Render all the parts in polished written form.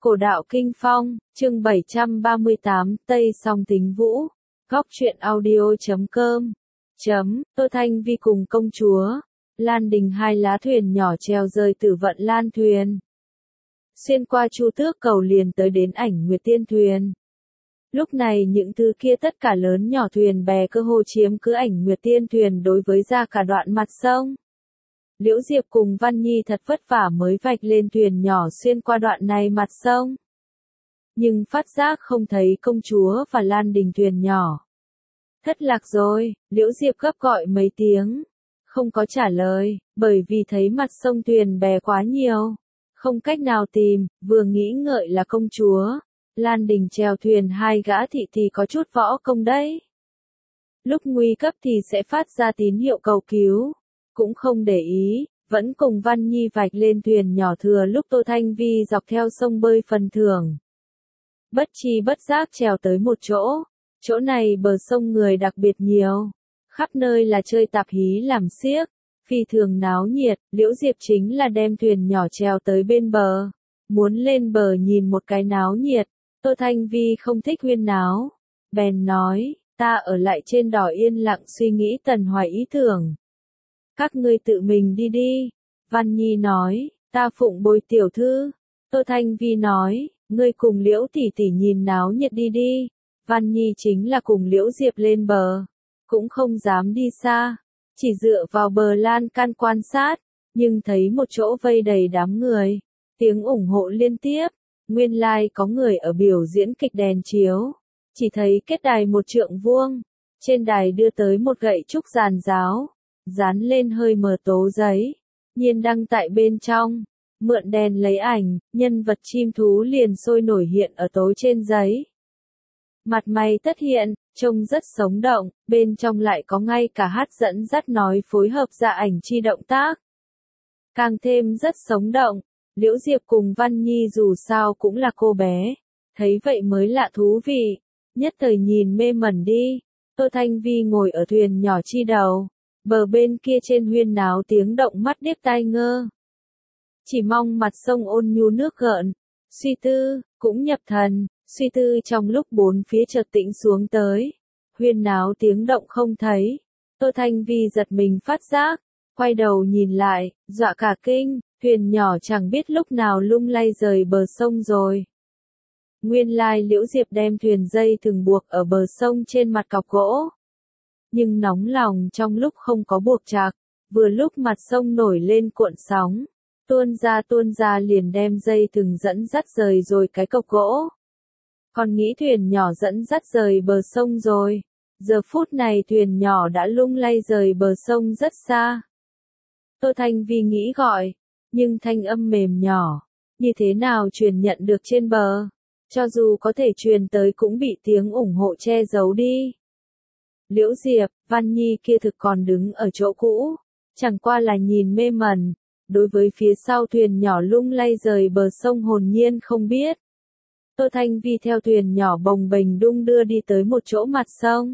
Cổ đạo Kinh Phong, chương 738, Tây Song Tính Vũ. Góc truyện audio.com. Tô Thanh Vi cùng công chúa Lan Đình hai lá thuyền nhỏ treo rời Tử Vận Lan thuyền. Xuyên qua Chu Tước cầu liền tới đến Ảnh Nguyệt Tiên thuyền. Lúc này những thứ kia tất cả lớn nhỏ thuyền bè cơ hồ chiếm cứ Ảnh Nguyệt Tiên thuyền đối với ra cả đoạn mặt sông. Liễu Diệp cùng Văn Nhi thật vất vả mới vạch lên thuyền nhỏ xuyên qua đoạn này mặt sông. Nhưng phát giác không thấy công chúa và Lan Đình thuyền nhỏ. Thất lạc rồi, Liễu Diệp gấp gọi mấy tiếng. Không có trả lời, bởi vì thấy mặt sông thuyền bè quá nhiều. Không cách nào tìm, vừa nghĩ ngợi là công chúa. Lan Đình chèo thuyền hai gã thị thì có chút võ công đấy. Lúc nguy cấp thì sẽ phát ra tín hiệu cầu cứu. Cũng không để ý, vẫn cùng Văn Nhi vạch lên thuyền nhỏ thừa lúc Tô Thanh Vi dọc theo sông bơi phần thưởng. Bất chi bất giác trèo tới một chỗ này bờ sông người đặc biệt nhiều, khắp nơi là chơi tạp hí làm xiếc, phi thường náo nhiệt. Liễu Diệp chính là đem thuyền nhỏ trèo tới bên bờ, muốn lên bờ nhìn một cái náo nhiệt. Tô Thanh Vi không thích huyên náo, bèn nói, ta ở lại trên đò yên lặng suy nghĩ tần hoài ý tưởng. Các ngươi tự mình đi đi. Văn Nhi nói, ta phụng bồi tiểu thư. Tô Thanh Vi nói, ngươi cùng Liễu tỷ tỷ nhìn náo nhiệt đi đi. Văn Nhi chính là cùng Liễu Diệp lên bờ, cũng không dám đi xa, chỉ dựa vào bờ lan can quan sát, nhưng thấy một chỗ vây đầy đám người, tiếng ủng hộ liên tiếp, nguyên lai có người ở biểu diễn kịch đèn chiếu, chỉ thấy kết đài một trượng vuông, trên đài đưa tới một gậy trúc giàn giáo, dán lên hơi mờ tố giấy, nhiên đăng tại bên trong, mượn đèn lấy ảnh, nhân vật chim thú liền sôi nổi hiện ở tối trên giấy. Mặt mày tất hiện, trông rất sống động, bên trong lại có ngay cả hát dẫn dắt nói phối hợp dạ ảnh chi động tác. Càng thêm rất sống động, Liễu Diệp cùng Văn Nhi dù sao cũng là cô bé, thấy vậy mới lạ thú vị, nhất thời nhìn mê mẩn đi. Tô Thanh Vi ngồi ở thuyền nhỏ chi đầu, bờ bên kia trên huyên náo tiếng động mắt điếc tai ngơ. Chỉ mong mặt sông ôn nhu nước gợn, suy tư, cũng nhập thần. Suy tư trong lúc bốn phía chợt tĩnh xuống tới, huyên náo tiếng động không thấy. Tô Thanh Vi giật mình phát giác, quay đầu nhìn lại, dọa cả kinh, thuyền nhỏ chẳng biết lúc nào lung lay rời bờ sông rồi. Nguyên lai Liễu Diệp đem thuyền dây thừng buộc ở bờ sông trên mặt cọc gỗ. Nhưng nóng lòng trong lúc không có buộc chặt, vừa lúc mặt sông nổi lên cuộn sóng, tuôn ra liền đem dây thừng dẫn dắt rời rồi cái cọc gỗ. Còn nghĩ thuyền nhỏ dẫn dắt rời bờ sông rồi. Giờ phút này thuyền nhỏ đã lung lay rời bờ sông rất xa. Tô Thanh Vi nghĩ gọi, nhưng thanh âm mềm nhỏ, như thế nào truyền nhận được trên bờ? Cho dù có thể truyền tới cũng bị tiếng ủng hộ che giấu đi. Liễu Diệp, Văn Nhi kia thực còn đứng ở chỗ cũ, chẳng qua là nhìn mê mẩn, đối với phía sau thuyền nhỏ lung lay rời bờ sông hồn nhiên không biết. Tô Thanh Vi theo thuyền nhỏ bồng bềnh đung đưa đi tới một chỗ mặt sông.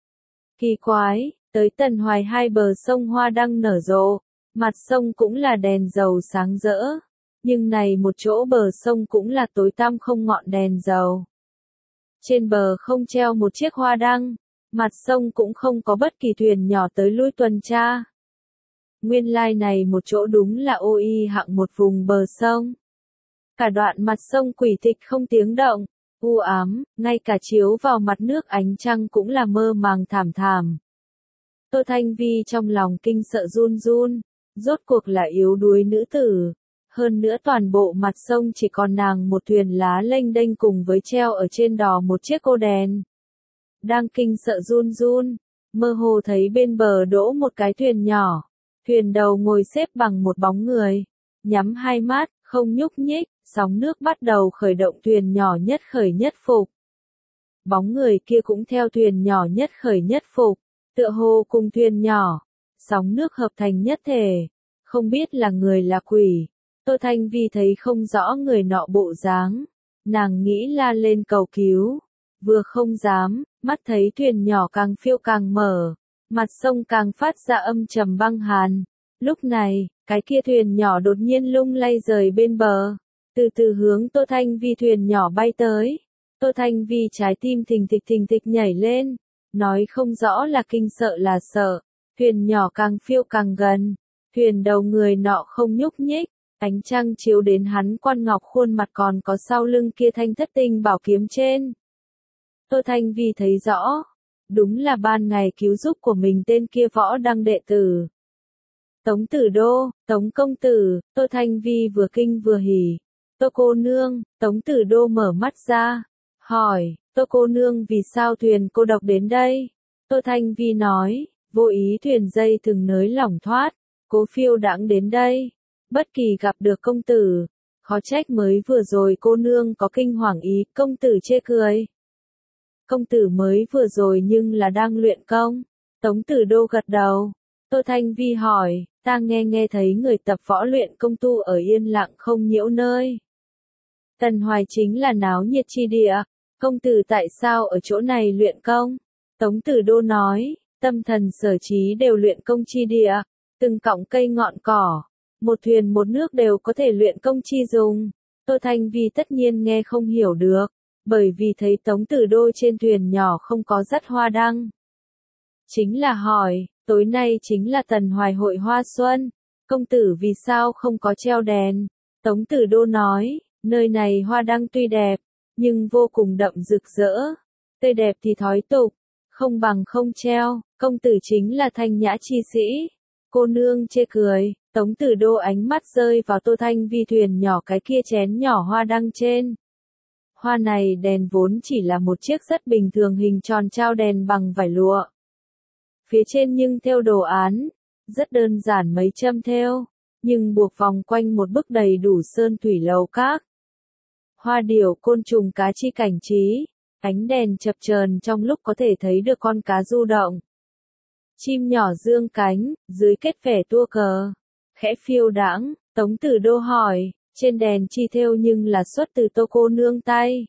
Kỳ quái, tới tần hoài hai bờ sông hoa đăng nở rộ, mặt sông cũng là đèn dầu sáng rỡ, nhưng này một chỗ bờ sông cũng là tối tăm không ngọn đèn dầu. Trên bờ không treo một chiếc hoa đăng, mặt sông cũng không có bất kỳ thuyền nhỏ tới lui tuần tra. Nguyên lai này một chỗ đúng là ô y hạng một vùng bờ sông. Cả đoạn mặt sông quỷ tịch không tiếng động, u ám, ngay cả chiếu vào mặt nước ánh trăng cũng là mơ màng thảm thảm. Tô Thanh Vi trong lòng kinh sợ run run, rốt cuộc là yếu đuối nữ tử. Hơn nữa toàn bộ mặt sông chỉ còn nàng một thuyền lá lênh đênh cùng với treo ở trên đò một chiếc ô đèn. Đang kinh sợ run run, mơ hồ thấy bên bờ đỗ một cái thuyền nhỏ, thuyền đầu ngồi xếp bằng một bóng người, nhắm hai mắt, không nhúc nhích. Sóng nước bắt đầu khởi động thuyền nhỏ nhất khởi nhất phục. Bóng người kia cũng theo thuyền nhỏ nhất khởi nhất phục, tựa hồ cùng thuyền nhỏ, sóng nước hợp thành nhất thể, không biết là người là quỷ. Tô Thanh Vi thấy không rõ người nọ bộ dáng, nàng nghĩ la lên cầu cứu, vừa không dám, mắt thấy thuyền nhỏ càng phiêu càng mở, mặt sông càng phát ra âm trầm băng hàn. Lúc này, cái kia thuyền nhỏ đột nhiên lung lay rời bên bờ. từ từ hướng Tô Thanh Vi thuyền nhỏ bay tới. Tô Thanh Vi trái tim thình thịch nhảy lên, nói không rõ là kinh sợ là sợ. Thuyền nhỏ càng phiêu càng gần, thuyền đầu người nọ không nhúc nhích, ánh trăng chiếu đến hắn quan ngọc khuôn mặt còn có sau lưng kia thanh thất tinh bảo kiếm trên. Tô Thanh Vi thấy rõ, đúng là ban ngày cứu giúp của mình tên kia võ đăng đệ tử. Tống Tử Đô, Tống công tử, Tô Thanh Vi vừa kinh vừa hỉ. Tô cô nương, Tống Tử Đô mở mắt ra, hỏi, Tô cô nương vì sao thuyền cô độc đến đây? Tô Thanh Vi nói, vô ý thuyền dây thừng nới lỏng thoát, cố phiêu đãng đến đây. Bất kỳ gặp được công tử, khó trách mới vừa rồi cô nương có kinh hoàng ý, công tử chê cười. Công tử mới vừa rồi nhưng là đang luyện công. Tống Tử Đô gật đầu. Tô Thanh Vi hỏi, ta nghe thấy người tập võ luyện công tu ở yên lặng không nhiễu nơi. Tần Hoài chính là náo nhiệt chi địa, công tử tại sao ở chỗ này luyện công? Tống Tử Đô nói, tâm thần sở trí đều luyện công chi địa, từng cọng cây ngọn cỏ, một thuyền một nước đều có thể luyện công chi dùng. Tô Thanh Vi tất nhiên nghe không hiểu được, bởi vì thấy Tống Tử Đô trên thuyền nhỏ không có dắt hoa đăng. Chính là hỏi, tối nay chính là Tần Hoài hội hoa xuân, công tử vì sao không có treo đèn? Tống Tử Đô nói, nơi này hoa đăng tuy đẹp, nhưng vô cùng đậm rực rỡ, tươi đẹp thì thói tục, không bằng không treo, công tử chính là thanh nhã chi sĩ. Cô nương chê cười, Tống Tử Đô ánh mắt rơi vào Tô Thanh Vi thuyền nhỏ cái kia chén nhỏ hoa đăng trên. Hoa này đèn vốn chỉ là một chiếc rất bình thường hình tròn trao đèn bằng vải lụa. Phía trên nhưng thêu đồ án, rất đơn giản mấy châm thêu, nhưng buộc vòng quanh một bức đầy đủ sơn thủy lầu các. Hoa điểu côn trùng cá chi cảnh trí, ánh đèn chập chờn trong lúc có thể thấy được con cá du động. Chim nhỏ dương cánh, dưới kết vẻ tua cờ, khẽ phiêu đãng. Tống Tử Đô hỏi, trên đèn chi thêu nhưng là xuất từ Tô cô nương tay.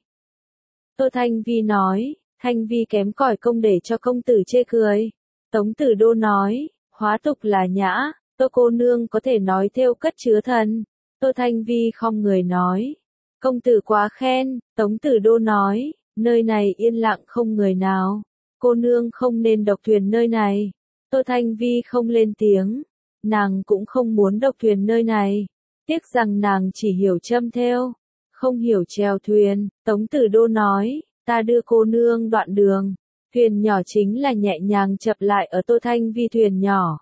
Tô Thanh Vi nói, Thanh Vi kém cỏi công để cho công tử chê cười. Tống Tử Đô nói, hóa tục là nhã, Tô cô nương có thể nói thêu cất chứa thần. Tô Thanh Vi khom người nói, công tử quá khen. Tống Tử Đô nói, nơi này yên lặng không người nào, cô nương không nên độc thuyền nơi này. Tô Thanh Vi không lên tiếng, nàng cũng không muốn độc thuyền nơi này, tiếc rằng nàng chỉ hiểu châm thêu, không hiểu chèo thuyền. Tống Tử Đô nói, ta đưa cô nương đoạn đường. Thuyền nhỏ chính là nhẹ nhàng chập lại ở Tô Thanh Vi thuyền nhỏ.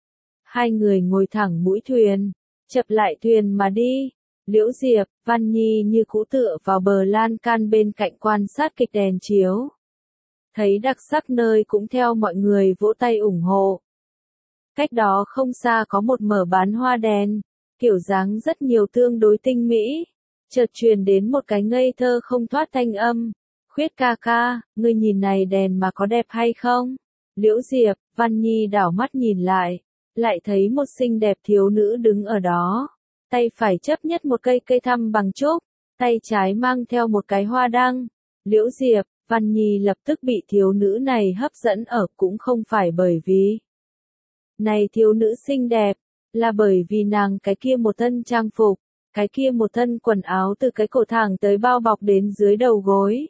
Hai người ngồi thẳng mũi thuyền, chập lại thuyền mà đi. Liễu Diệp, Văn Nhi như cũ tựa vào bờ lan can bên cạnh quan sát kịch đèn chiếu. Thấy đặc sắc nơi cũng theo mọi người vỗ tay ủng hộ. Cách đó không xa có một mở bán hoa đèn, kiểu dáng rất nhiều tương đối tinh mỹ. Chợt truyền đến một cái ngây thơ không thoát thanh âm. Khuyết ca ca, ngươi nhìn này đèn mà có đẹp hay không? Liễu Diệp, Văn Nhi đảo mắt nhìn lại thấy một xinh đẹp thiếu nữ đứng ở đó. Tay phải chấp nhất một cây thăm bằng trúc, tay trái mang theo một cái hoa đăng. Liễu Diệp, Văn Nhi lập tức bị thiếu nữ này hấp dẫn ở, cũng không phải bởi vì này thiếu nữ xinh đẹp, là bởi vì nàng cái kia một thân trang phục, cái kia một thân quần áo từ cái cổ thẳng tới bao bọc đến dưới đầu gối.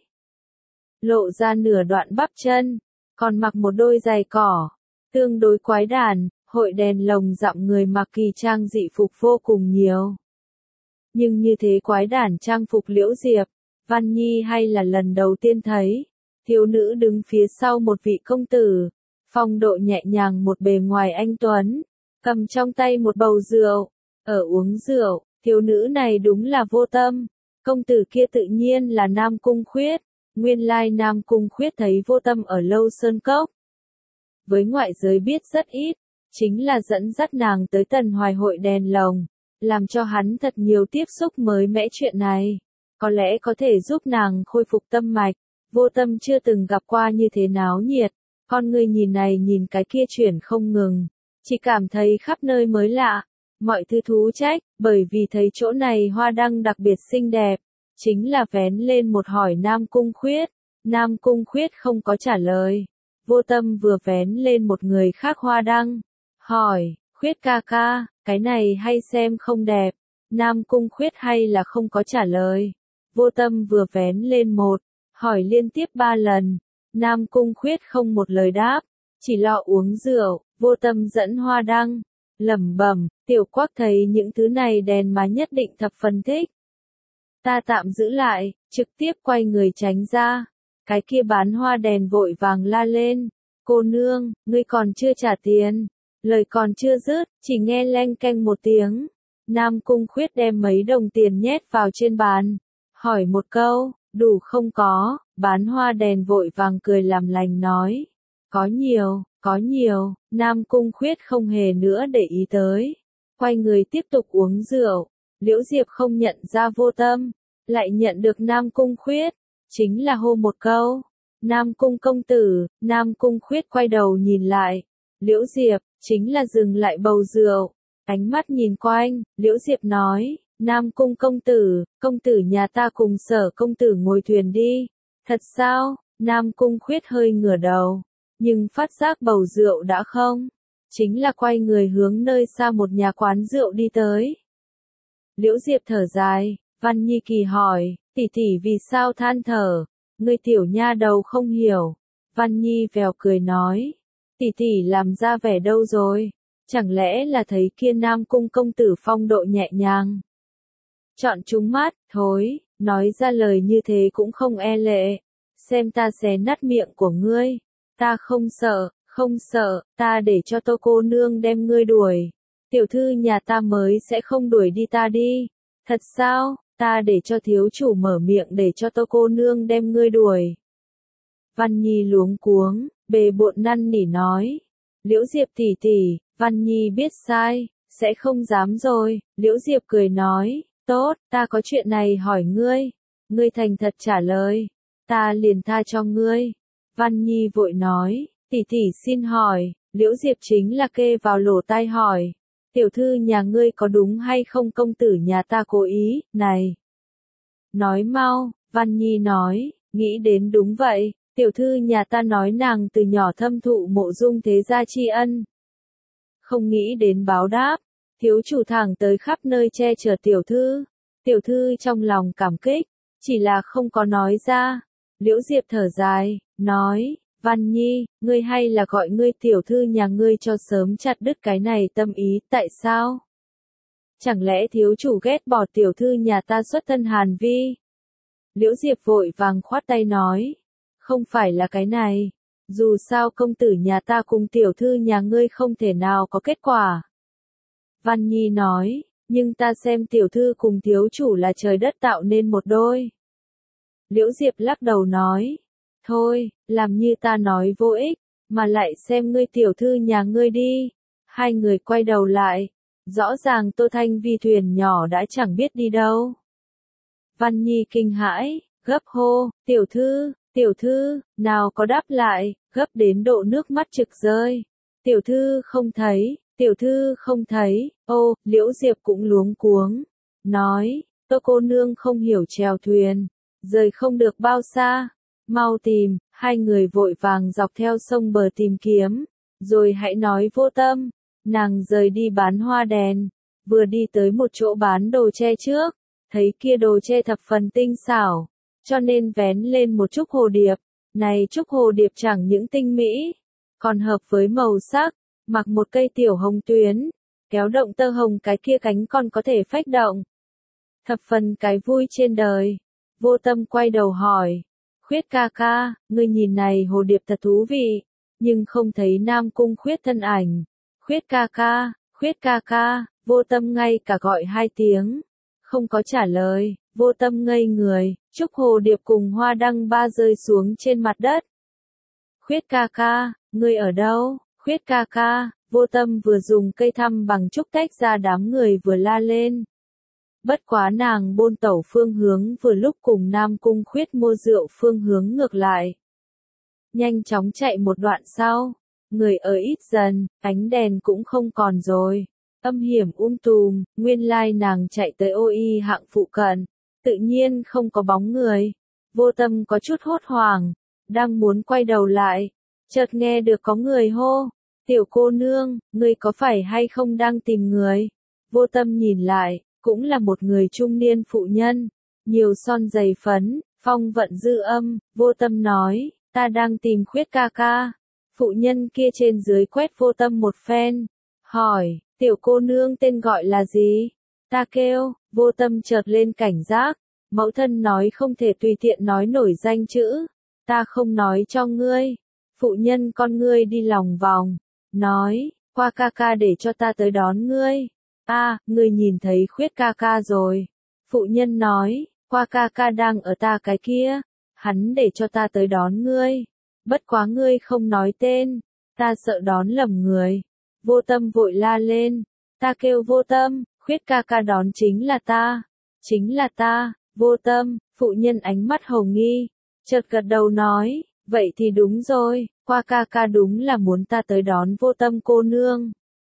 Lộ ra nửa đoạn bắp chân, còn mặc một đôi giày cỏ, tương đối quái đản. Hội đèn lồng dặm người mặc kỳ trang dị phục vô cùng nhiều. Nhưng như thế quái đản trang phục Liễu Diệp, Văn Nhi hay là lần đầu tiên thấy. Thiếu nữ đứng phía sau một vị công tử, phong độ nhẹ nhàng một bề ngoài anh tuấn, cầm trong tay một bầu rượu, ở uống rượu. Thiếu nữ này đúng là Vô Tâm, công tử kia tự nhiên là Nam Cung Khuyết. Nguyên lai Nam Cung Khuyết thấy Vô Tâm ở Lâu Sơn Cốc. Với ngoại giới biết rất ít, chính là dẫn dắt nàng tới Tần Hoài hội đèn lồng, làm cho hắn thật nhiều tiếp xúc mới mẻ chuyện này. Có lẽ có thể giúp nàng khôi phục tâm mạch. Vô Tâm chưa từng gặp qua như thế náo nhiệt, con người nhìn này nhìn cái kia chuyển không ngừng, chỉ cảm thấy khắp nơi mới lạ, mọi thứ thú trách, bởi vì thấy chỗ này hoa đăng đặc biệt xinh đẹp, chính là vén lên một hỏi Nam Cung Khuyết. Nam Cung Khuyết không có trả lời. Vô Tâm vừa vén lên một người khác hoa đăng, hỏi, Khuyết ca ca, cái này hay xem không đẹp? Nam Cung Khuyết hay là không có trả lời. Vô Tâm vừa vén lên một, hỏi liên tiếp 3 lần. Nam Cung Khuyết không một lời đáp, chỉ lo uống rượu. Vô Tâm dẫn hoa đăng, lẩm bẩm, Tiểu Quắc thấy những thứ này đèn mà nhất định thập phần thích. Ta tạm giữ lại, trực tiếp quay người tránh ra. Cái kia bán hoa đèn vội vàng la lên. Cô nương, ngươi còn chưa trả tiền. Lời còn chưa dứt, chỉ nghe leng keng một tiếng. Nam Cung Khuyết đem mấy đồng tiền nhét vào trên bàn. Hỏi một câu, đủ không có, bán hoa đèn vội vàng cười làm lành nói. Có nhiều, Nam Cung Khuyết không hề nữa để ý tới. Quay người tiếp tục uống rượu. Liễu Diệp không nhận ra Vô Tâm, lại nhận được Nam Cung Khuyết. Chính là hô một câu. Nam Cung công tử, Nam Cung Khuyết quay đầu nhìn lại. Liễu Diệp, chính là dừng lại bầu rượu. Ánh mắt nhìn quanh, Liễu Diệp nói, Nam Cung công tử nhà ta cùng Sở công tử ngồi thuyền đi. Thật sao? Nam Cung Khuyết hơi ngửa đầu, nhưng phát giác bầu rượu đã không. Chính là quay người hướng nơi xa một nhà quán rượu đi tới. Liễu Diệp thở dài, Văn Nhi kỳ hỏi, tỷ tỷ vì sao than thở, ngươi tiểu nha đầu không hiểu. Văn Nhi vèo cười nói, tỷ tỷ làm ra vẻ đâu rồi, chẳng lẽ là thấy kia Nam Cung công tử phong độ nhẹ nhàng. Chọn trúng mắt, thối, nói ra lời như thế cũng không e lệ, xem ta xé nát miệng của ngươi, ta không sợ, ta để cho Tô cô nương đem ngươi đuổi. Tiểu thư nhà ta mới sẽ không đuổi đi ta đi. Thật sao, ta để cho thiếu chủ mở miệng để cho Tô cô nương đem ngươi đuổi. Văn Nhi luống cuống, bề bộn năn nỉ nói. Liễu Diệp tỷ tỷ, Văn Nhi biết sai, sẽ không dám rồi. Liễu Diệp cười nói, tốt, ta có chuyện này hỏi ngươi. Ngươi thành thật trả lời, ta liền tha cho ngươi. Văn Nhi vội nói, tỷ tỷ xin hỏi. Liễu Diệp chính là kê vào lỗ tai hỏi. Tiểu thư nhà ngươi có đúng hay không công tử nhà ta cố ý, này. Nói mau, Văn Nhi nói, nghĩ đến đúng vậy, tiểu thư nhà ta nói nàng từ nhỏ thâm thụ Mộ Dung thế gia tri ân. Không nghĩ đến báo đáp, thiếu chủ thẳng tới khắp nơi che chở tiểu thư trong lòng cảm kích, chỉ là không có nói ra. Liễu Diệp thở dài, nói, Văn Nhi, ngươi hay là gọi ngươi tiểu thư nhà ngươi cho sớm chặt đứt cái này tâm ý, tại sao? Chẳng lẽ thiếu chủ ghét bỏ tiểu thư nhà ta xuất thân Hàn Vi? Liễu Diệp vội vàng khoát tay nói, không phải là cái này, dù sao công tử nhà ta cùng tiểu thư nhà ngươi không thể nào có kết quả. Văn Nhi nói, nhưng ta xem tiểu thư cùng thiếu chủ là trời đất tạo nên một đôi. Liễu Diệp lắc đầu nói, thôi, làm như ta nói vô ích, mà lại xem ngươi tiểu thư nhà ngươi đi. Hai người quay đầu lại, rõ ràng Tô Thanh Vi thuyền nhỏ đã chẳng biết đi đâu. Văn Nhi kinh hãi, gấp hô, tiểu thư, nào có đáp lại, gấp đến độ nước mắt trực rơi. Tiểu thư không thấy, ô, Liễu Diệp cũng luống cuống, nói, Tô cô nương không hiểu chèo thuyền, rời không được bao xa. Mau tìm, hai người vội vàng dọc theo sông bờ tìm kiếm, rồi hãy nói Vô Tâm. Nàng rời đi bán hoa đèn, vừa đi tới một chỗ bán đồ tre trước, thấy kia đồ tre thập phần tinh xảo, cho nên vén lên một trúc hồ điệp. Này trúc hồ điệp chẳng những tinh mỹ, còn hợp với màu sắc, mặc một cây tiểu hồng tuyến, kéo động tơ hồng cái kia cánh còn có thể phách động. Thập phần cái vui trên đời. Vô Tâm quay đầu hỏi, Khuyết ca ca, ngươi nhìn này hồ điệp thật thú vị, nhưng không thấy Nam Cung Khuyết thân ảnh. Khuyết ca ca, Vô Tâm ngay cả gọi 2 tiếng, không có trả lời. Vô Tâm ngây người, trúc hồ điệp cùng hoa đăng ba rơi xuống trên mặt đất. Khuyết ca ca, ngươi ở đâu? Khuyết ca ca, Vô Tâm vừa dùng cây thăm bằng trúc tách ra đám người vừa la lên. Bất quá nàng bôn tẩu phương hướng vừa lúc cùng Nam Cung Khuyết mua rượu phương hướng ngược lại. Nhanh chóng chạy một đoạn sau, người ở ít dần, ánh đèn cũng không còn rồi. Âm hiểm tùm, nguyên lai nàng chạy tới ô y hạng phụ cận, tự nhiên không có bóng người. Vô Tâm có chút hốt hoảng, đang muốn quay đầu lại, chợt nghe được có người hô, tiểu cô nương, ngươi có phải hay không đang tìm người? Vô Tâm nhìn lại, cũng là một người trung niên phụ nhân, nhiều son dày phấn, phong vận dư âm, Vô Tâm nói, ta đang tìm Khuyết ca ca. Phụ nhân kia trên dưới quét Vô Tâm một phen, hỏi, tiểu cô nương tên gọi là gì? Ta kêu, Vô Tâm chợt lên cảnh giác, mẫu thân nói không thể tùy tiện nói nổi danh chữ, ta không nói cho ngươi. Phụ nhân con ngươi đi lòng vòng, nói, qua ca ca để cho ta tới đón ngươi. Ngươi nhìn thấy Khuyết ca ca rồi. Phụ nhân nói, qua ca ca đang ở ta cái kia, hắn để cho ta tới đón ngươi. Bất quá ngươi không nói tên, ta sợ đón lầm người. Vô Tâm vội la lên, ta kêu Vô Tâm, Khuyết ca ca đón chính là ta, Vô Tâm. Phụ nhân ánh mắt hồng nghi, chợt gật đầu nói, vậy thì đúng rồi, qua ca ca đúng là muốn ta tới đón Vô Tâm cô nương.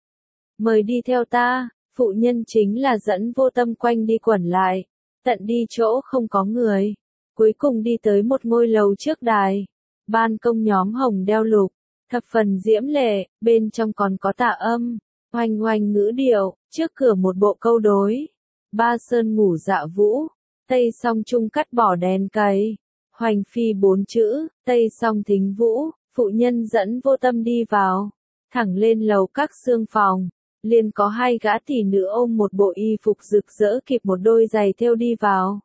Mời đi theo ta. Phụ nhân chính là dẫn Vô Tâm quanh đi quẩn lại, tận đi chỗ không có người, cuối cùng đi tới một ngôi lầu trước đài, ban công nhóm hồng đeo lục, thập phần diễm lệ, bên trong còn có tạ âm, oanh oanh ngữ điệu, trước cửa một bộ câu đối, ba sơn ngủ dạ vũ, tây song trung cắt bỏ đèn cày, hoành phi bốn chữ, tây song thính vũ. Phụ nhân dẫn Vô Tâm đi vào, thẳng lên lầu các xương phòng. Liền có hai gã tỷ nữ ôm một bộ y phục rực rỡ kịp một đôi giày thêu đi vào.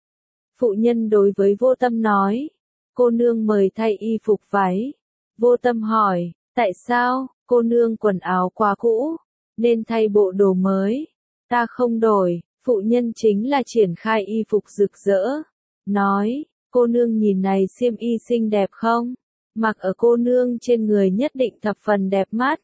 Phụ nhân đối với Vô Tâm nói, cô nương mời thay y phục váy. Vô Tâm hỏi, tại sao, cô nương quần áo quá cũ, nên thay bộ đồ mới. Ta không đổi. Phụ nhân chính là triển khai y phục rực rỡ, nói, cô nương nhìn này xiêm y xinh đẹp không? Mặc ở cô nương trên người nhất định thập phần đẹp mắt.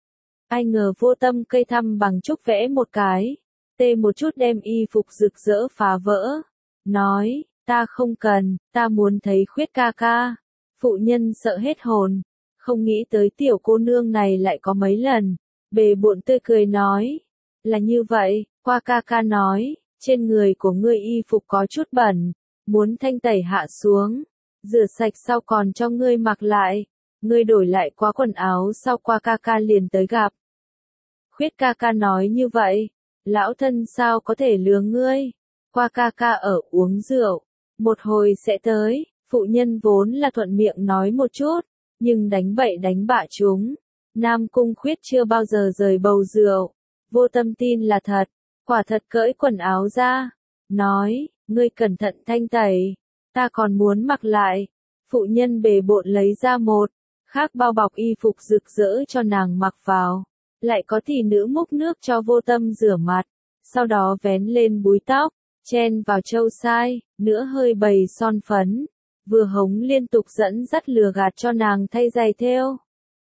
Ai ngờ Vô Tâm cây thăm bằng trúc vẽ một cái, tê một chút đem y phục rực rỡ phá vỡ, nói, ta không cần, ta muốn thấy Khuyết ca ca. Phụ nhân sợ hết hồn, không nghĩ tới tiểu cô nương này lại có mấy lần, bề bộn tươi cười nói, là như vậy, qua ca ca nói, trên người của ngươi y phục có chút bẩn, muốn thanh tẩy hạ xuống, rửa sạch sau còn cho ngươi mặc lại. Ngươi đổi lại qua quần áo sau qua ca ca liền tới gặp. Khuyết ca ca nói như vậy, lão thân sao có thể lừa ngươi, qua ca ca ở uống rượu, một hồi sẽ tới. Phụ nhân vốn là thuận miệng nói một chút, nhưng đánh bậy đánh bạ chúng. Nam Cung Khuyết chưa bao giờ rời bầu rượu, Vô Tâm tin là thật, quả thật cởi quần áo ra, nói, ngươi cẩn thận thanh tẩy, ta còn muốn mặc lại. Phụ nhân bề bộn lấy ra một khác bao bọc y phục rực rỡ cho nàng mặc vào, lại có tỷ nữ múc nước cho Vô Tâm rửa mặt, sau đó vén lên búi tóc, chen vào châu sai, nữa hơi bầy son phấn, vừa hống liên tục dẫn dắt lừa gạt cho nàng thay giày thêu.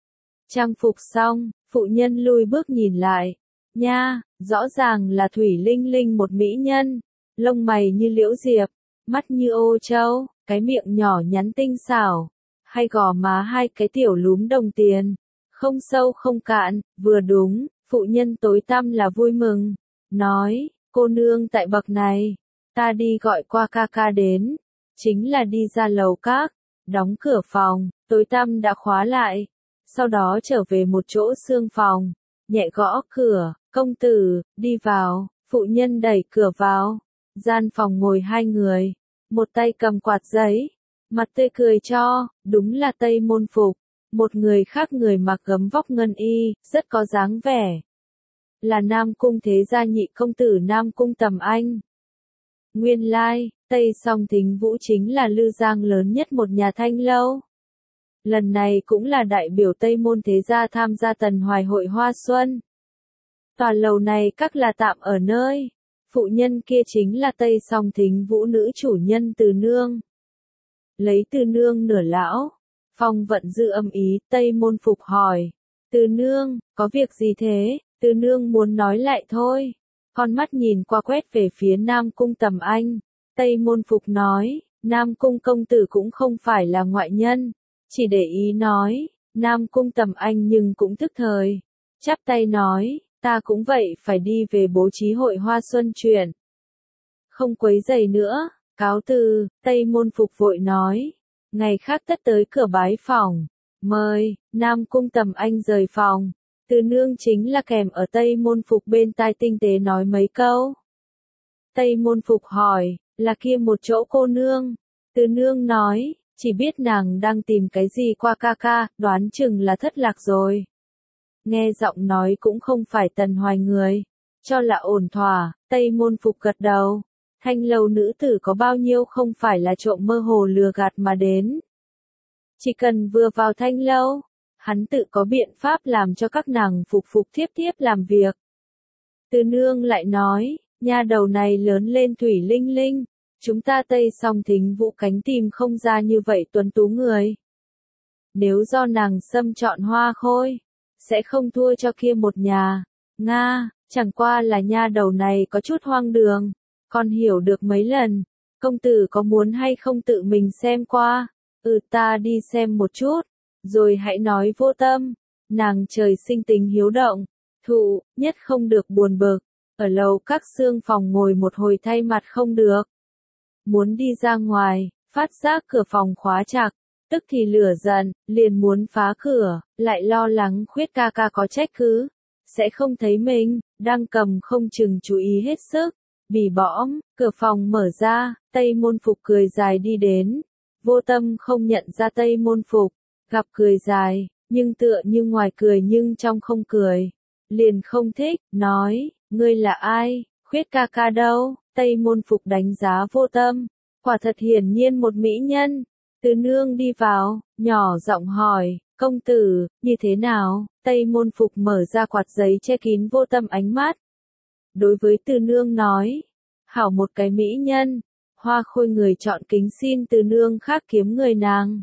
Trang phục xong, phụ nhân lui bước nhìn lại, nha, rõ ràng là Thủy Linh Linh một mỹ nhân, lông mày như liễu diệp, mắt như ô châu, cái miệng nhỏ nhắn tinh xảo, hay gò má hai cái tiểu lúm đồng tiền, không sâu không cạn, vừa đúng. Phụ nhân tối tăm là vui mừng, nói, cô nương tại bậc này, ta đi gọi qua ca ca đến, chính là đi ra lầu các, đóng cửa phòng, tối tăm đã khóa lại, sau đó trở về một chỗ xương phòng, nhẹ gõ cửa, công tử, đi vào. Phụ nhân đẩy cửa vào, gian phòng ngồi hai người, một tay cầm quạt giấy, mặt tươi cười cho, đúng là Tây môn phục, một người khác người mặc gấm vóc ngân y, rất có dáng vẻ. Là Nam Cung thế gia nhị công tử Nam Cung Tầm Anh. Nguyên lai, Tây Song Thính Vũ chính là lư giang lớn nhất một nhà thanh lâu. Lần này cũng là đại biểu Tây môn thế gia tham gia Tần Hoài hội Hoa Xuân. Tòa lầu này các là tạm ở nơi. Phụ nhân kia chính là Tây Song Thính Vũ nữ chủ nhân Từ Nương. Lấy Từ Nương nửa lão, phong vận dư âm ý, Tây môn phục hỏi. Từ Nương, có việc gì thế? Từ Nương muốn nói lại thôi. Con mắt nhìn qua quét về phía Nam Cung Tầm Anh. Tây môn phục nói, Nam Cung công tử cũng không phải là ngoại nhân. Chỉ để ý nói, Nam Cung Tầm Anh nhưng cũng tức thời. Chắp tay nói, ta cũng vậy phải đi về bố trí hội Hoa Xuân chuyện. Không quấy rầy nữa, cáo từ. Tây môn phục vội nói, ngày khác tất tới cửa bái phòng. Mời. Nam Cung Tầm Anh rời phòng. Từ Nương chính là kèm ở Tây môn phục bên tai tinh tế nói mấy câu. Tây Môn Phục hỏi, là kia một chỗ cô nương. Từ nương nói, chỉ biết nàng đang tìm cái gì qua ca ca, đoán chừng là thất lạc rồi. Nghe giọng nói cũng không phải Tần Hoài người, cho là ổn thỏa, Tây Môn Phục gật đầu. Thanh lâu nữ tử có bao nhiêu không phải là trộm mơ hồ lừa gạt mà đến. Chỉ cần vừa vào thanh lâu, hắn tự có biện pháp làm cho các nàng phục phục thiếp thiếp làm việc. Từ nương lại nói, nha đầu này lớn lên thủy linh linh, chúng ta Tây Song Thính Vũ cánh tìm không ra như vậy tuấn tú người. Nếu do nàng xâm chọn Hoa Khôi, sẽ không thua cho kia một nhà. Nga, chẳng qua là nha đầu này có chút hoang đường, con hiểu được mấy lần, công tử có muốn hay không tự mình xem qua. Ta đi xem một chút, rồi hãy nói. Vô Tâm, nàng trời sinh tính hiếu động, thụ, nhất không được buồn bực, ở lầu các xương phòng ngồi một hồi thay mặt không được. Muốn đi ra ngoài, phát giác cửa phòng khóa chặt, tức thì lửa giận, liền muốn phá cửa, lại lo lắng Khuyết ca ca có trách cứ, sẽ không thấy mình, đang cầm không chừng chú ý hết sức. Bỉ bõm, cửa phòng mở ra, Tây Môn Phục cười dài đi đến. Vô Tâm không nhận ra Tây Môn Phục, gặp cười dài, nhưng tựa như ngoài cười nhưng trong không cười. Liền không thích, nói, ngươi là ai, Khuyết ca ca đâu? Tây Môn Phục đánh giá Vô Tâm, quả thật hiển nhiên một mỹ nhân. Từ nương đi vào, nhỏ giọng hỏi, công tử, như thế nào? Tây Môn Phục mở ra quạt giấy che kín Vô Tâm ánh mắt. Đối với Từ nương nói, hảo một cái mỹ nhân. Hoa Khôi người chọn kính xin Từ nương khác kiếm người nàng.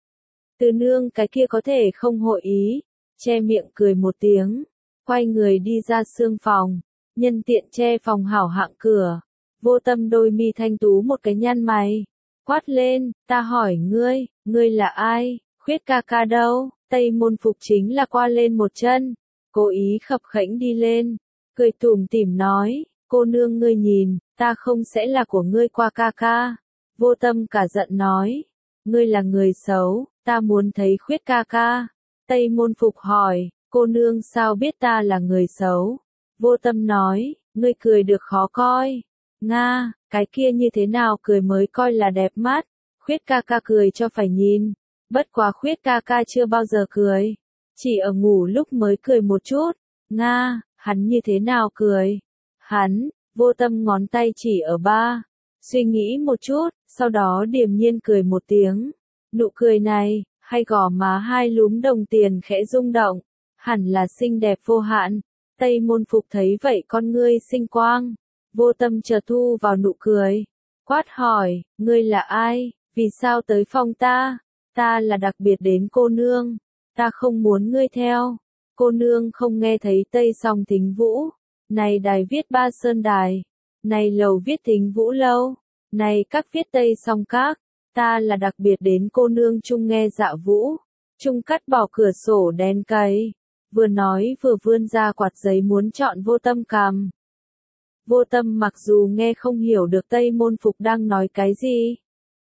Từ nương cái kia có thể không hội ý, che miệng cười một tiếng, quay người đi ra xương phòng, nhân tiện che phòng hảo hạng cửa. Vô Tâm đôi mi thanh tú một cái nhăn mày, quát lên, ta hỏi ngươi, ngươi là ai, Khuyết ca ca đâu? Tây Môn Phục chính là qua lên một chân, cố ý khập khễnh đi lên, cười tủm tỉm nói, cô nương ngươi nhìn, ta không sẽ là của ngươi qua ca ca. Vô Tâm cả giận nói, ngươi là người xấu, ta muốn thấy Khuyết ca ca. Tây Môn Phục hỏi, cô nương sao biết ta là người xấu? Vô Tâm nói, ngươi cười được khó coi. Nga, cái kia như thế nào cười mới coi là đẹp mắt? Khuyết ca ca cười cho phải nhìn. Bất quá Khuyết ca ca chưa bao giờ cười, chỉ ở ngủ lúc mới cười một chút. Nga, hắn như thế nào cười? Hắn, Vô Tâm ngón tay chỉ ở ba, suy nghĩ một chút, sau đó điềm nhiên cười một tiếng. Nụ cười này, hay gò má hai lúm đồng tiền khẽ rung động, hẳn là xinh đẹp vô hạn. Tây Môn Phục thấy vậy con ngươi sinh quang, Vô Tâm chợt thu vào nụ cười, quát hỏi, ngươi là ai, vì sao tới phòng ta? Ta là đặc biệt đến cô nương, ta không muốn ngươi theo. Cô nương không nghe thấy Tây Song Thính Vũ, này đài viết Ba Sơn Đài, này lầu viết Thính Vũ Lâu, này các viết Tây Song Các. Ta là đặc biệt đến cô nương chung nghe dạ vũ, chung cắt bỏ cửa sổ đen cay. Vừa nói vừa vươn ra quạt giấy muốn chọn Vô Tâm cầm. Vô Tâm mặc dù nghe không hiểu được Tây Môn Phục đang nói cái gì,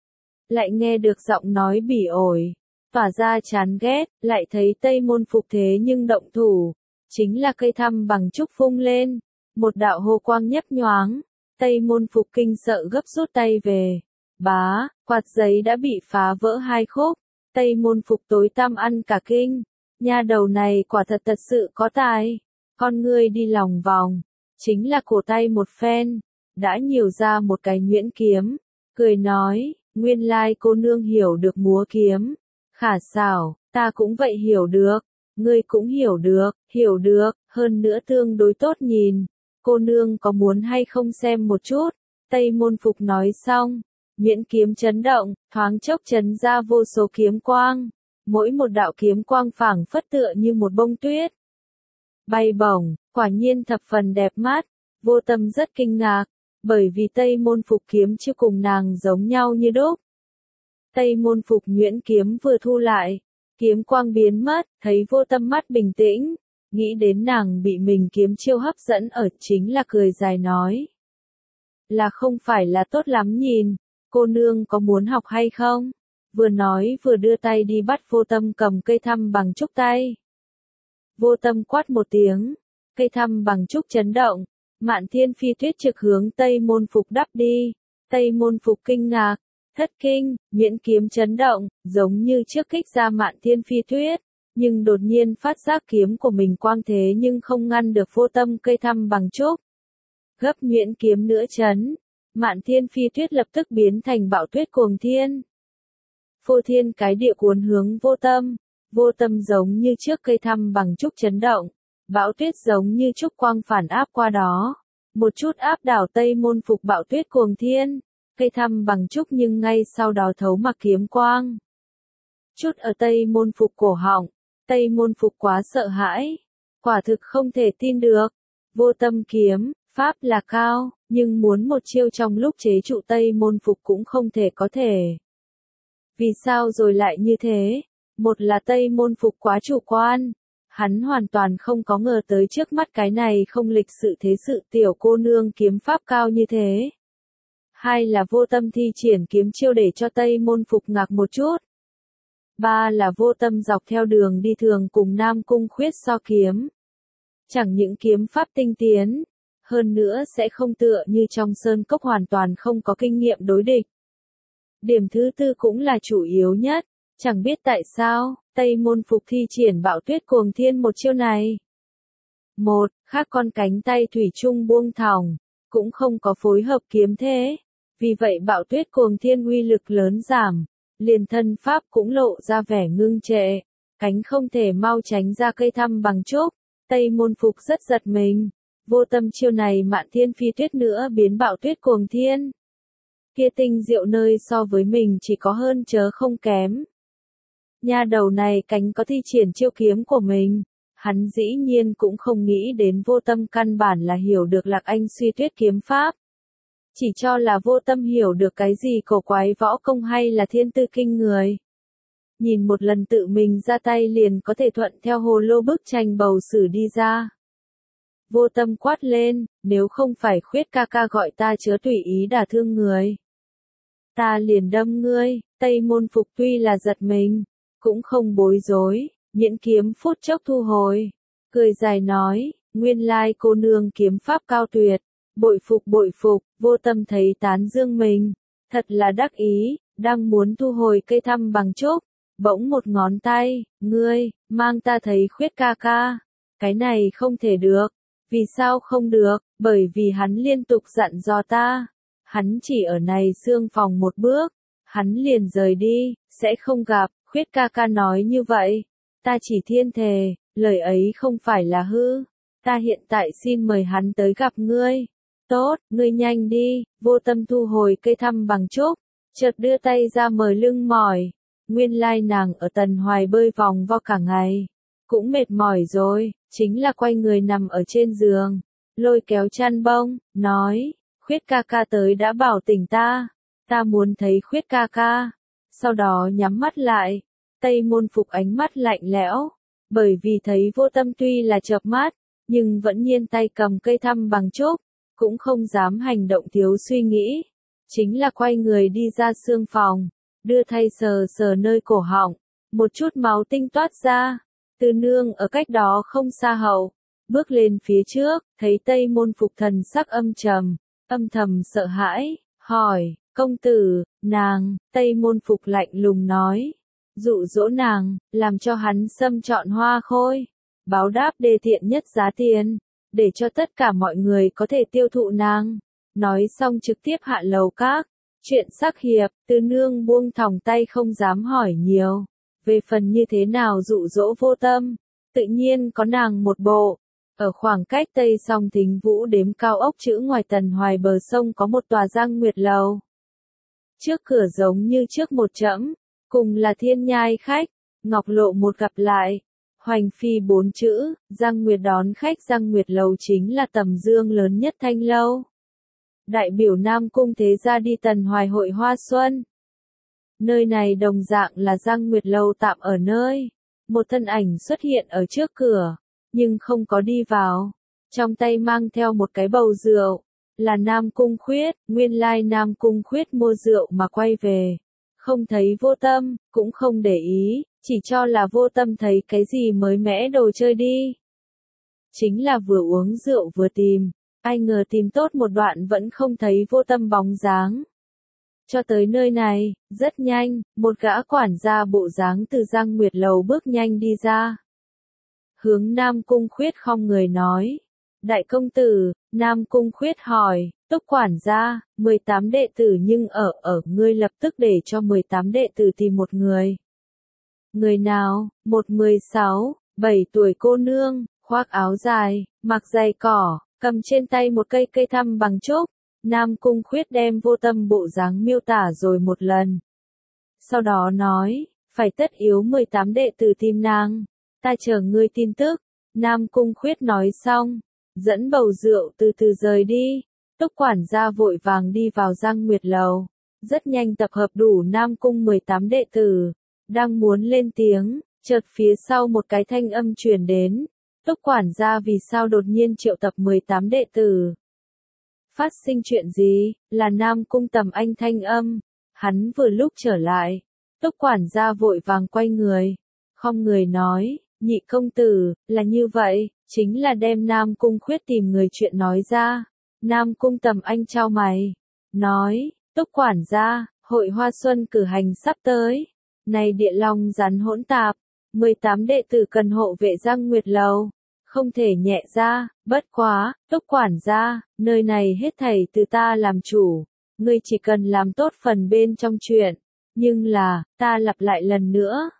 lại nghe được giọng nói bỉ ổi, tỏa ra chán ghét, lại thấy Tây Môn Phục thế nhưng động thủ, chính là cây thăm bằng trúc vung lên, một đạo hồ quang nhấp nhoáng, Tây Môn Phục kinh sợ gấp rút tay về. Bá, quạt giấy đã bị phá vỡ hai khúc, Tây Môn Phục tối tăm ăn cả kinh, nha đầu này quả thật thật sự có tài, con ngươi đi lòng vòng, chính là cổ tay một phen, đã nhiều ra một cái nhuyễn kiếm, cười nói, nguyên lai cô nương hiểu được múa kiếm, khả xảo, ta cũng vậy hiểu được, ngươi cũng hiểu được, hơn nữa tương đối tốt nhìn, cô nương có muốn hay không xem một chút? Tây Môn Phục nói xong, nhuyễn kiếm chấn động, thoáng chốc chấn ra vô số kiếm quang, mỗi một đạo kiếm quang phảng phất tựa như một bông tuyết bay bổng, quả nhiên thập phần đẹp mắt. Vô Tâm rất kinh ngạc, bởi vì Tây Môn Phục kiếm chiêu cùng nàng giống nhau như đúc. Tây Môn Phục nhuyễn kiếm vừa thu lại, kiếm quang biến mất, thấy Vô Tâm mắt bình tĩnh, nghĩ đến nàng bị mình kiếm chiêu hấp dẫn ở, chính là cười dài nói, là không phải là tốt lắm nhìn, cô nương có muốn học hay không? Vừa nói vừa đưa tay đi bắt Vô Tâm cầm cây thăm bằng trúc tay. Vô Tâm quát một tiếng, cây thăm bằng trúc chấn động, Mạn Thiên Phi Tuyết trực hướng Tây Môn Phục đắp đi. Tây Môn Phục kinh ngạc, thất kinh, miễn kiếm chấn động, giống như trước kích ra Mạn Thiên Phi Tuyết, nhưng đột nhiên phát giác kiếm của mình quang thế nhưng không ngăn được Vô Tâm cây thăm bằng trúc. Gấp nhuyễn kiếm nữa chấn, Mạn Thiên Phi Tuyết lập tức biến thành bão tuyết cuồng thiên. Phô thiên cái địa cuốn hướng Vô Tâm giống như trước cây thăm bằng trúc chấn động, bão tuyết giống như trúc quang phản áp qua đó, một chút áp đảo Tây Môn Phục bão tuyết cuồng thiên, cây thăm bằng trúc nhưng ngay sau đó thấu mặc kiếm quang. Chút ở Tây Môn Phục cổ họng, Tây Môn Phục quá sợ hãi, quả thực không thể tin được. Vô Tâm kiếm, pháp là cao, nhưng muốn một chiêu trong lúc chế trụ Tây Môn Phục cũng không thể có thể. Vì sao rồi lại như thế? Một là Tây Môn Phục quá chủ quan, hắn hoàn toàn không có ngờ tới trước mắt cái này không lịch sự thế sự tiểu cô nương kiếm pháp cao như thế. Hai là Vô Tâm thi triển kiếm chiêu để cho Tây Môn Phục ngạc một chút. Ba là Vô Tâm dọc theo đường đi thường cùng Nam Cung Khuyết so kiếm. Chẳng những kiếm pháp tinh tiến, hơn nữa sẽ không tựa như trong sơn cốc hoàn toàn không có kinh nghiệm đối địch. Điểm thứ tư cũng là chủ yếu nhất, chẳng biết tại sao, Tây Môn Phục thi triển bão tuyết cuồng thiên một chiêu này. Một, khác con cánh tay thủy chung buông thõng, cũng không có phối hợp kiếm thế, vì vậy bão tuyết cuồng thiên uy lực lớn giảm, liền thân pháp cũng lộ ra vẻ ngưng trệ, cánh không thể mau tránh ra cây thăm bằng trúc. Tây Môn Phục rất giật mình, Vô Tâm chiêu này Mạn Thiên Phi Tuyết nữa biến bão tuyết cuồng thiên. Kia tinh diệu nơi so với mình chỉ có hơn chớ không kém. Nha đầu này cánh có thi triển chiêu kiếm của mình, hắn dĩ nhiên cũng không nghĩ đến Vô Tâm căn bản là hiểu được Lạc Anh suy tuyết kiếm pháp. Chỉ cho là Vô Tâm hiểu được cái gì cổ quái võ công hay là thiên tư kinh người. Nhìn một lần tự mình ra tay liền có thể thuận theo hồ lô bức tranh bầu sử đi ra. Vô Tâm quát lên, nếu không phải Khuyết ca ca gọi ta chớ tùy ý đả thương người. Ta liền đâm ngươi. Tây Môn Phục tuy là giật mình, cũng không bối rối, nhẫn kiếm phút chốc thu hồi. Cười dài nói, nguyên lai cô nương kiếm pháp cao tuyệt, bội phục, Vô Tâm thấy tán dương mình, thật là đắc ý, đang muốn thu hồi cây thăm bằng trúc, bỗng một ngón tay, ngươi, mang ta thấy Khuyết ca ca, cái này không thể được. Vì sao không được? Bởi vì hắn liên tục dặn dò ta, hắn chỉ ở này xương phòng một bước, hắn liền rời đi, sẽ không gặp. Khuyết ca ca nói như vậy, ta chỉ thiên thề, lời ấy không phải là hư, ta hiện tại xin mời hắn tới gặp ngươi. Tốt, ngươi nhanh đi. Vô Tâm thu hồi cây thăm bằng trúc, chợt đưa tay ra mời lưng mỏi. Nguyên lai nàng ở Tần Hoài bơi vòng vo cả ngày, cũng mệt mỏi rồi, chính là quay người nằm ở trên giường, lôi kéo chăn bông, nói, Khuyết ca ca tới đã bảo tỉnh ta muốn thấy Khuyết ca ca. Sau đó nhắm mắt lại, Tây Môn Phục ánh mắt lạnh lẽo, bởi vì thấy Vô Tâm tuy là chợp mắt, nhưng vẫn nhiên tay cầm cây thăm bằng trúc, cũng không dám hành động thiếu suy nghĩ, chính là quay người đi ra xương phòng, đưa tay sờ sờ nơi cổ họng, một chút máu tinh toát ra. Từ Nương ở cách đó không xa hậu, bước lên phía trước, thấy Tây Môn Phục thần sắc âm trầm, âm thầm sợ hãi, hỏi, công tử, nàng. Tây Môn Phục lạnh lùng nói, dụ dỗ nàng, làm cho hắn xâm chọn hoa khôi, báo đáp đề thiện nhất giá tiền, để cho tất cả mọi người có thể tiêu thụ nàng. Nói xong trực tiếp hạ lầu các, chuyện sắc hiệp. Từ Nương buông thòng tay không dám hỏi nhiều. Về phần như thế nào dụ dỗ Vô Tâm, tự nhiên có nàng một bộ. Ở khoảng cách Tây Song Thính Vũ đếm cao ốc chữ ngoài Tần Hoài bờ sông có một tòa Giang Nguyệt lầu. Trước cửa giống như trước một chẫm, cùng là Thiên Nhai khách, Ngọc Lộ một gặp lại, Hoành Phi bốn chữ, Giang Nguyệt đón khách. Giang Nguyệt lầu chính là tầm dương lớn nhất Thanh lâu, đại biểu Nam Cung thế gia đi Tần Hoài hội hoa xuân. Nơi này đồng dạng là Giang Nguyệt lâu tạm ở nơi. Một thân ảnh xuất hiện ở trước cửa, nhưng không có đi vào. Trong tay mang theo một cái bầu rượu, là Nam Cung Khuyết. Nguyên lai Nam Cung Khuyết mua rượu mà quay về, không thấy Vô Tâm, cũng không để ý, chỉ cho là Vô Tâm thấy cái gì mới mẻ đồ chơi đi. Chính là vừa uống rượu vừa tìm, Ai ngờ tìm tốt một đoạn vẫn không thấy Vô Tâm bóng dáng. Cho tới nơi này, rất nhanh, một gã quản gia bộ dáng từ Giang Nguyệt Lầu bước nhanh đi ra. Hướng Nam Cung Khuyết không người nói. Đại công tử, Nam Cung Khuyết hỏi, Túc quản gia, 18 đệ tử nhưng ngươi lập tức để cho 18 đệ tử tìm một người. Người nào? Một 16, 7 tuổi cô nương, khoác áo dài, mặc giày cỏ, cầm trên tay một cây thăm bằng trúc. Nam Cung Khuyết đem Vô Tâm bộ dáng miêu tả rồi một lần. Sau đó nói, phải tất yếu 18 đệ tử tìm nàng. Ta chờ ngươi tin tức. Nam Cung Khuyết nói xong, dẫn bầu rượu từ từ rời đi. Túc quản gia vội vàng đi vào Giang Nguyệt Lầu. Rất nhanh tập hợp đủ Nam Cung 18 đệ tử. Đang muốn lên tiếng, chợt phía sau một cái thanh âm truyền đến. Túc quản gia vì sao đột nhiên triệu tập 18 đệ tử? Phát sinh chuyện gì? Là Nam Cung Tầm Anh thanh âm. Hắn vừa lúc trở lại. Túc quản gia vội vàng quay người. Không người nói, nhị công tử, là như vậy, chính là đem Nam Cung Khuyết tìm người chuyện nói ra. Nam Cung Tầm Anh chau mày. Nói, Túc quản gia, hội Hoa Xuân cử hành sắp tới. Này địa long rắn hỗn tạp. 18 đệ tử cần hộ vệ Giang Nguyệt Lầu. Không thể nhẹ ra, bất quá, Túc quản gia, nơi này hết thảy từ ta làm chủ. Ngươi chỉ cần làm tốt phần bên trong chuyện. Nhưng là, ta lặp lại lần nữa.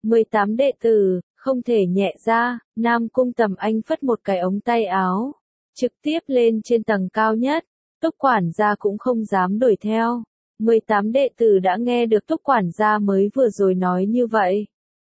18 đệ tử, không thể nhẹ ra, Nam Cung Tầm Anh phất một cái ống tay áo. Trực tiếp lên trên tầng cao nhất. Túc quản gia cũng không dám đuổi theo. 18 đệ tử đã nghe được Túc quản gia mới vừa rồi nói như vậy.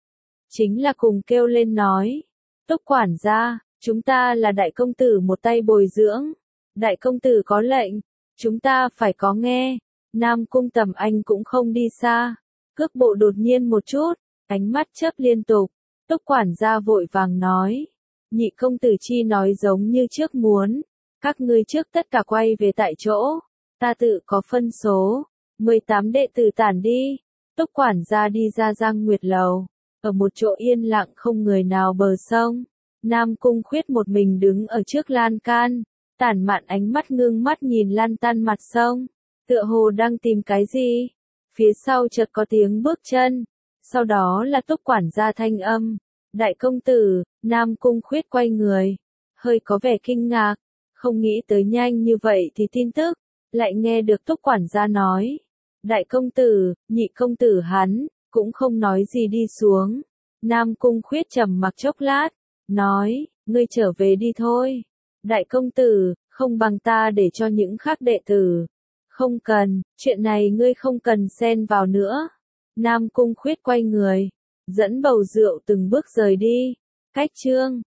Chính là cùng kêu lên nói. Túc quản gia, chúng ta là đại công tử một tay bồi dưỡng. Đại công tử có lệnh, chúng ta phải có nghe. Nam Cung Tầm Anh cũng không đi xa. Cước bộ đột nhiên một chút, ánh mắt chớp liên tục. Túc quản gia vội vàng nói. Nhị công tử chi nói giống như trước muốn. Các ngươi trước tất cả quay về tại chỗ. Ta tự có phân số. 18 đệ tử tản đi. Túc quản gia đi ra Giang Nguyệt Lầu. Ở một chỗ yên lặng không người nào bờ sông. Nam Cung Khuyết một mình đứng ở trước lan can. Tản mạn ánh mắt ngưng mắt nhìn lan tan mặt sông. Tựa hồ đang tìm cái gì. Phía sau chợt có tiếng bước chân. Sau đó là Túc quản gia thanh âm. Đại công tử, Nam Cung Khuyết quay người. Hơi có vẻ kinh ngạc. Không nghĩ tới nhanh như vậy thì tin tức. Lại nghe được Túc quản gia nói. Đại công tử, nhị công tử hắn, cũng không nói gì đi xuống. Nam Cung Khuyết trầm mặc chốc lát. Nói, ngươi trở về đi thôi. Đại công tử, không bằng ta để cho những khác đệ tử. Không cần, chuyện này ngươi không cần xen vào nữa. Nam Cung Khuyết quay người. Dẫn bầu rượu từng bước rời đi. Cách chương